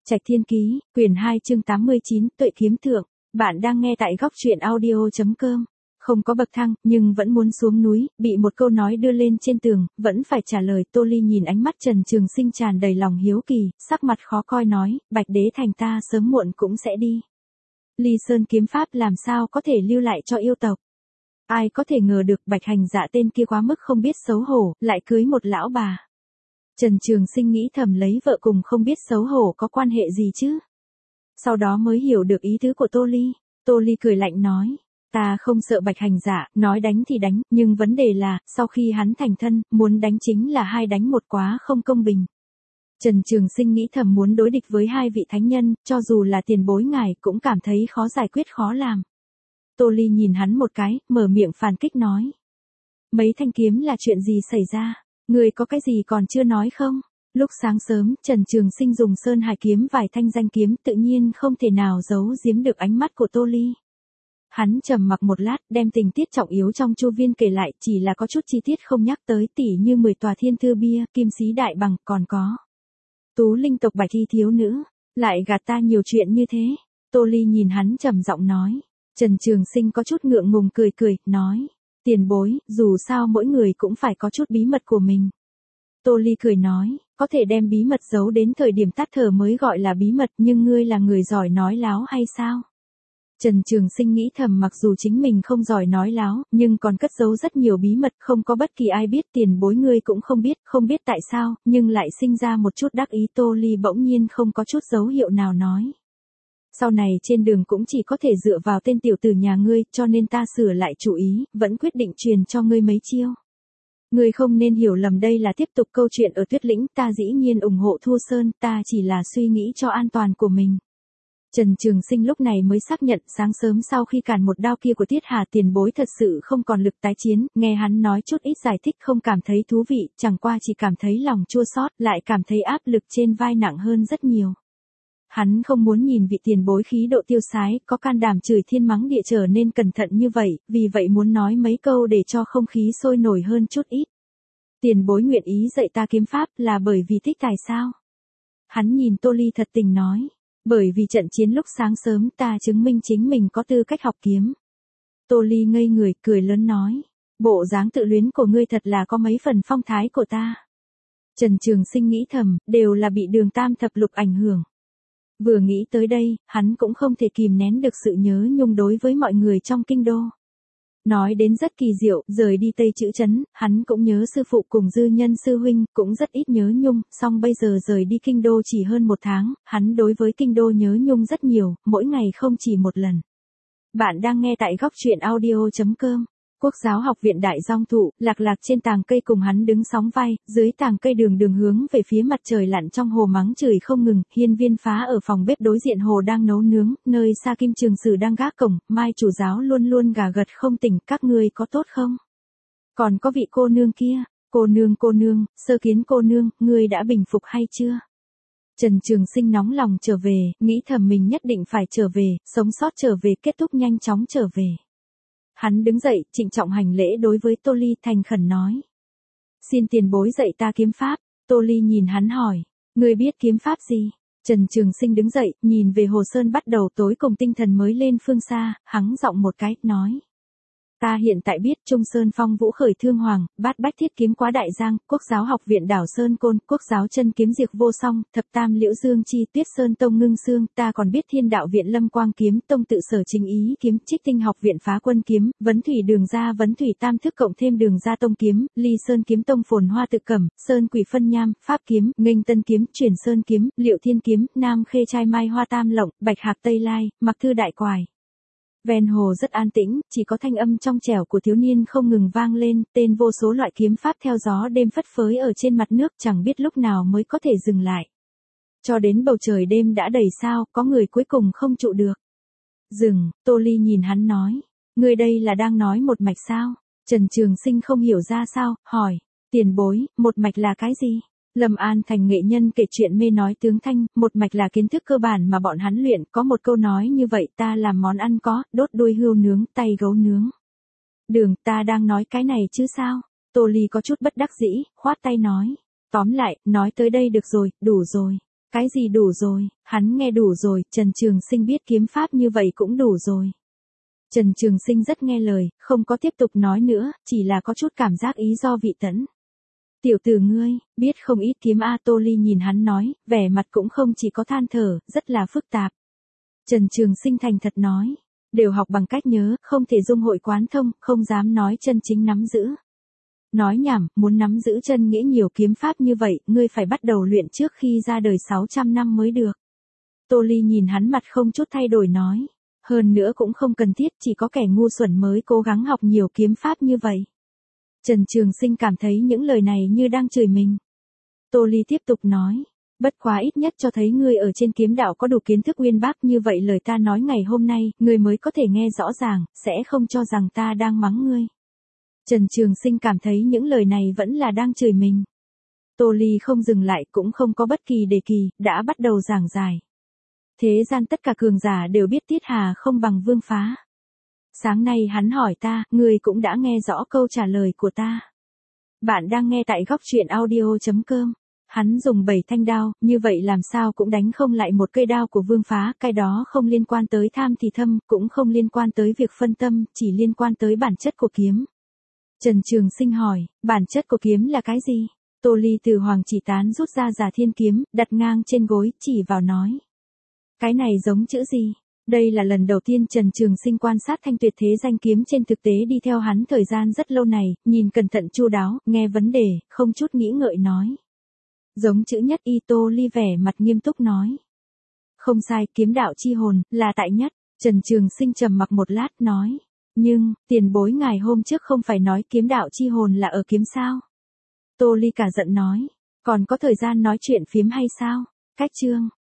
Trạch Thiên Ký, quyển 2 chương 89, Tuệ Kiếm Thượng. Bạn đang nghe tại góc truyện audio.com. Không có bậc thang, nhưng vẫn muốn xuống núi, bị một câu nói đưa lên trên tường, vẫn phải trả lời. Tô Ly nhìn ánh mắt Trần Trường Sinh tràn đầy lòng hiếu kỳ, sắc mặt khó coi nói, Bạch Đế Thành ta sớm muộn cũng sẽ đi. Ly Sơn kiếm pháp làm sao có thể lưu lại cho yêu tộc. Ai có thể ngờ được Bạch Hành Dạ tên kia quá mức không biết xấu hổ, lại cưới một lão bà. Trần Trường Sinh nghĩ thầm lấy vợ cùng không biết xấu hổ có quan hệ gì chứ. Sau đó mới hiểu được ý tứ của Tô Ly. Tô Ly cười lạnh nói, ta không sợ Bạch Hành Dạ, nói đánh thì đánh, nhưng vấn đề là, sau khi hắn thành thân, muốn đánh chính là 2 đánh 1 quá không công bình. Trần Trường Sinh nghĩ thầm muốn đối địch với 2 vị thánh nhân, cho dù là tiền bối ngài cũng cảm thấy khó giải quyết khó làm. Tô Ly nhìn hắn một cái, mở miệng phản kích nói. Mấy thanh kiếm là chuyện gì xảy ra? Người có cái gì còn chưa nói không? Lúc sáng sớm, Trần Trường Sinh dùng sơn hải kiếm vài thanh danh kiếm tự nhiên không thể nào giấu giếm được ánh mắt của Tô Ly. Hắn trầm mặc một lát, đem tình tiết trọng yếu trong chu viên kể lại, chỉ là có chút chi tiết không nhắc tới, tỉ như 10 tòa thiên thư bia, kim sĩ đại bằng, còn có Tú Linh tộc Bạch Y thiếu nữ, lại gạt ta nhiều chuyện như thế. Tô Ly nhìn hắn trầm giọng nói. Trần Trường Sinh có chút ngượng ngùng cười cười, nói, tiền bối, dù sao mỗi người cũng phải có chút bí mật của mình. Tô Ly cười nói, có thể đem bí mật giấu đến thời điểm tắt thở mới gọi là bí mật, nhưng ngươi là người giỏi nói láo hay sao? Trần Trường Sinh nghĩ thầm mặc dù chính mình không giỏi nói láo, nhưng còn cất giấu rất nhiều bí mật, không có bất kỳ ai biết, tiền bối ngươi cũng không biết tại sao, nhưng lại sinh ra một chút đắc ý. Tô Ly bỗng nhiên không có chút dấu hiệu nào nói. Sau này trên đường cũng chỉ có thể dựa vào tên tiểu tử nhà ngươi, cho nên ta sửa lại chủ ý, vẫn quyết định truyền cho ngươi mấy chiêu. Ngươi không nên hiểu lầm đây là tiếp tục câu chuyện ở Tuyết Lĩnh, ta dĩ nhiên ủng hộ Thu Sơn, ta chỉ là suy nghĩ cho an toàn của mình. Trần Trường Sinh lúc này mới xác nhận, sáng sớm sau khi cản một đao kia của Tiết Hà tiền bối thật sự không còn lực tái chiến, nghe hắn nói chút ít giải thích không cảm thấy thú vị, chẳng qua chỉ cảm thấy lòng chua xót, lại cảm thấy áp lực trên vai nặng hơn rất nhiều. Hắn không muốn nhìn vị tiền bối khí độ tiêu sái, có can đảm chửi thiên mắng địa trở nên cẩn thận như vậy, vì vậy muốn nói mấy câu để cho không khí sôi nổi hơn chút ít. Tiền bối nguyện ý dạy ta kiếm pháp là bởi vì thích tài sao? Hắn nhìn Tô Ly thật tình nói, bởi vì trận chiến lúc sáng sớm ta chứng minh chính mình có tư cách học kiếm. Tô Ly ngây người, cười lớn nói, bộ dáng tự luyến của ngươi thật là có mấy phần phong thái của ta. Trần Trường Sinh nghĩ thầm, đều là bị Đường Tam thập lục ảnh hưởng. Vừa nghĩ tới đây, hắn cũng không thể kìm nén được sự nhớ nhung đối với mọi người trong kinh đô. Nói đến rất kỳ diệu, rời đi Tây Chữ Trấn, hắn cũng nhớ sư phụ cùng Dư Nhân sư huynh, cũng rất ít nhớ nhung, song bây giờ rời đi kinh đô chỉ hơn 1 tháng, hắn đối với kinh đô nhớ nhung rất nhiều, mỗi ngày không chỉ một lần. Bạn đang nghe tại góc truyện audio.com. Quốc giáo học viện Đại Giong Thụ, Lạc Lạc trên tàng cây cùng hắn đứng sóng vai, dưới tàng cây đường đường hướng về phía mặt trời lặn trong hồ mắng chửi không ngừng. Hiên Viên Phá ở phòng bếp đối diện hồ đang nấu nướng, nơi xa Kim Trường Sử đang gác cổng, Mai chủ giáo luôn luôn gà gật không tỉnh, các ngươi có tốt không? Còn có vị cô nương kia, cô nương, Sơ Kiến cô nương, ngươi đã bình phục hay chưa? Trần Trường Sinh nóng lòng trở về, nghĩ thầm mình nhất định phải trở về, sống sót trở về, kết thúc nhanh chóng trở về. Hắn đứng dậy, trịnh trọng hành lễ đối với Tô Ly, thành khẩn nói. Xin tiền bối dạy ta kiếm pháp. Tô Ly nhìn hắn hỏi, ngươi biết kiếm pháp gì? Trần Trường Sinh đứng dậy, nhìn về hồ sơn bắt đầu tối cùng tinh thần mới lên phương xa, hắng giọng một cái, nói. Ta hiện tại biết Trung Sơn Phong Vũ Khởi Thương Hoàng, Bát Bách Thiết Kiếm Quá Đại Giang, Quốc giáo học viện Đảo Sơn Côn, Quốc giáo chân kiếm Diệt Vô Song, Thập Tam Liễu Dương Chi, Tuyết Sơn Tông Ngưng Xương, ta còn biết Thiên Đạo viện Lâm Quang Kiếm, Tông Tự Sở Chính Ý Kiếm, Trích Tinh học viện Phá Quân Kiếm, Vấn Thủy Đường Gia Vấn Thủy Tam Thức cộng thêm Đường Gia Tông Kiếm, Ly Sơn Kiếm Tông Phồn Hoa Tự Cẩm, Sơn Quỷ Phân Nham, Pháp Kiếm, Nghênh Tân Kiếm, Chuyển Sơn Kiếm, Liệu Thiên Kiếm, Nam Khê Trai Mai Hoa Tam Lộng, Bạch Hạc Tây Lai, Mặc Thư Đại Quài. Ven hồ rất an tĩnh, chỉ có thanh âm trong trẻo của thiếu niên không ngừng vang lên, tên vô số loại kiếm pháp theo gió đêm phất phới ở trên mặt nước, chẳng biết lúc nào mới có thể dừng lại. Cho đến bầu trời đêm đã đầy sao, có người cuối cùng không trụ được. Dừng, Tô Ly nhìn hắn nói, ngươi đây là đang nói một mạch sao? Trần Trường Sinh không hiểu ra sao, hỏi, tiền bối, một mạch là cái gì? Lâm An Thành nghệ nhân kể chuyện mê nói tướng thanh, một mạch là kiến thức cơ bản mà bọn hắn luyện, có một câu nói như vậy, ta làm món ăn có, đốt đuôi hươu nướng, tay gấu nướng. Đường, ta đang nói cái này chứ sao? Tô Ly có chút bất đắc dĩ, khoát tay nói. Tóm lại, nói tới đây được rồi, đủ rồi. Cái gì đủ rồi, hắn nghe đủ rồi, Trần Trường Sinh biết kiếm pháp như vậy cũng đủ rồi. Trần Trường Sinh rất nghe lời, không có tiếp tục nói nữa, chỉ là có chút cảm giác ý do vị tẫn. Tiểu tử ngươi, biết không ít kiếm A. Tô Ly nhìn hắn nói, vẻ mặt cũng không chỉ có than thở, rất là phức tạp. Trần Trường Sinh thành thật nói, đều học bằng cách nhớ, không thể dung hội quán thông, không dám nói chân chính nắm giữ. Nói nhảm, muốn nắm giữ chân nghĩa nhiều kiếm pháp như vậy, ngươi phải bắt đầu luyện trước khi ra đời 600 năm mới được. Tô Ly nhìn hắn mặt không chút thay đổi nói, hơn nữa cũng không cần thiết, chỉ có kẻ ngu xuẩn mới cố gắng học nhiều kiếm pháp như vậy. Trần Trường Sinh cảm thấy những lời này như đang chửi mình. Tô Ly tiếp tục nói, bất quá ít nhất cho thấy ngươi ở trên kiếm đạo có đủ kiến thức uyên bác, như vậy lời ta nói ngày hôm nay, ngươi mới có thể nghe rõ ràng, sẽ không cho rằng ta đang mắng ngươi. Trần Trường Sinh cảm thấy những lời này vẫn là đang chửi mình. Tô Ly không dừng lại, cũng không có bất kỳ đề kỳ, đã bắt đầu giảng giải. Thế gian tất cả cường giả đều biết Tiết Hà không bằng Vương Phá. Sáng nay hắn hỏi ta, ngươi cũng đã nghe rõ câu trả lời của ta. Bạn đang nghe tại góc truyện audio.com. Hắn dùng 7 thanh đao, như vậy làm sao cũng đánh không lại một cây đao của Vương Phá, cái đó không liên quan tới tham thì thâm, cũng không liên quan tới việc phân tâm, chỉ liên quan tới bản chất của kiếm. Trần Trường Sinh hỏi, bản chất của kiếm là cái gì? Tô Ly từ Hoàng Chỉ Tán rút ra Giả Thiên kiếm, đặt ngang trên gối, chỉ vào nói. Cái này giống chữ gì? Đây là lần đầu tiên Trần Trường Sinh quan sát thanh tuyệt thế danh kiếm, trên thực tế đi theo hắn thời gian rất lâu này, nhìn cẩn thận chu đáo, nghe vấn đề, không chút nghĩ ngợi nói. Giống chữ nhất. Y. Tô Ly vẻ mặt nghiêm túc nói. Không sai, kiếm đạo chi hồn, là tại nhất. Trần Trường Sinh trầm mặc một lát nói. Nhưng, tiền bối ngài hôm trước không phải nói kiếm đạo chi hồn là ở kiếm sao? Tô Ly cả giận nói. Còn có thời gian nói chuyện phiếm hay sao? Cách chương.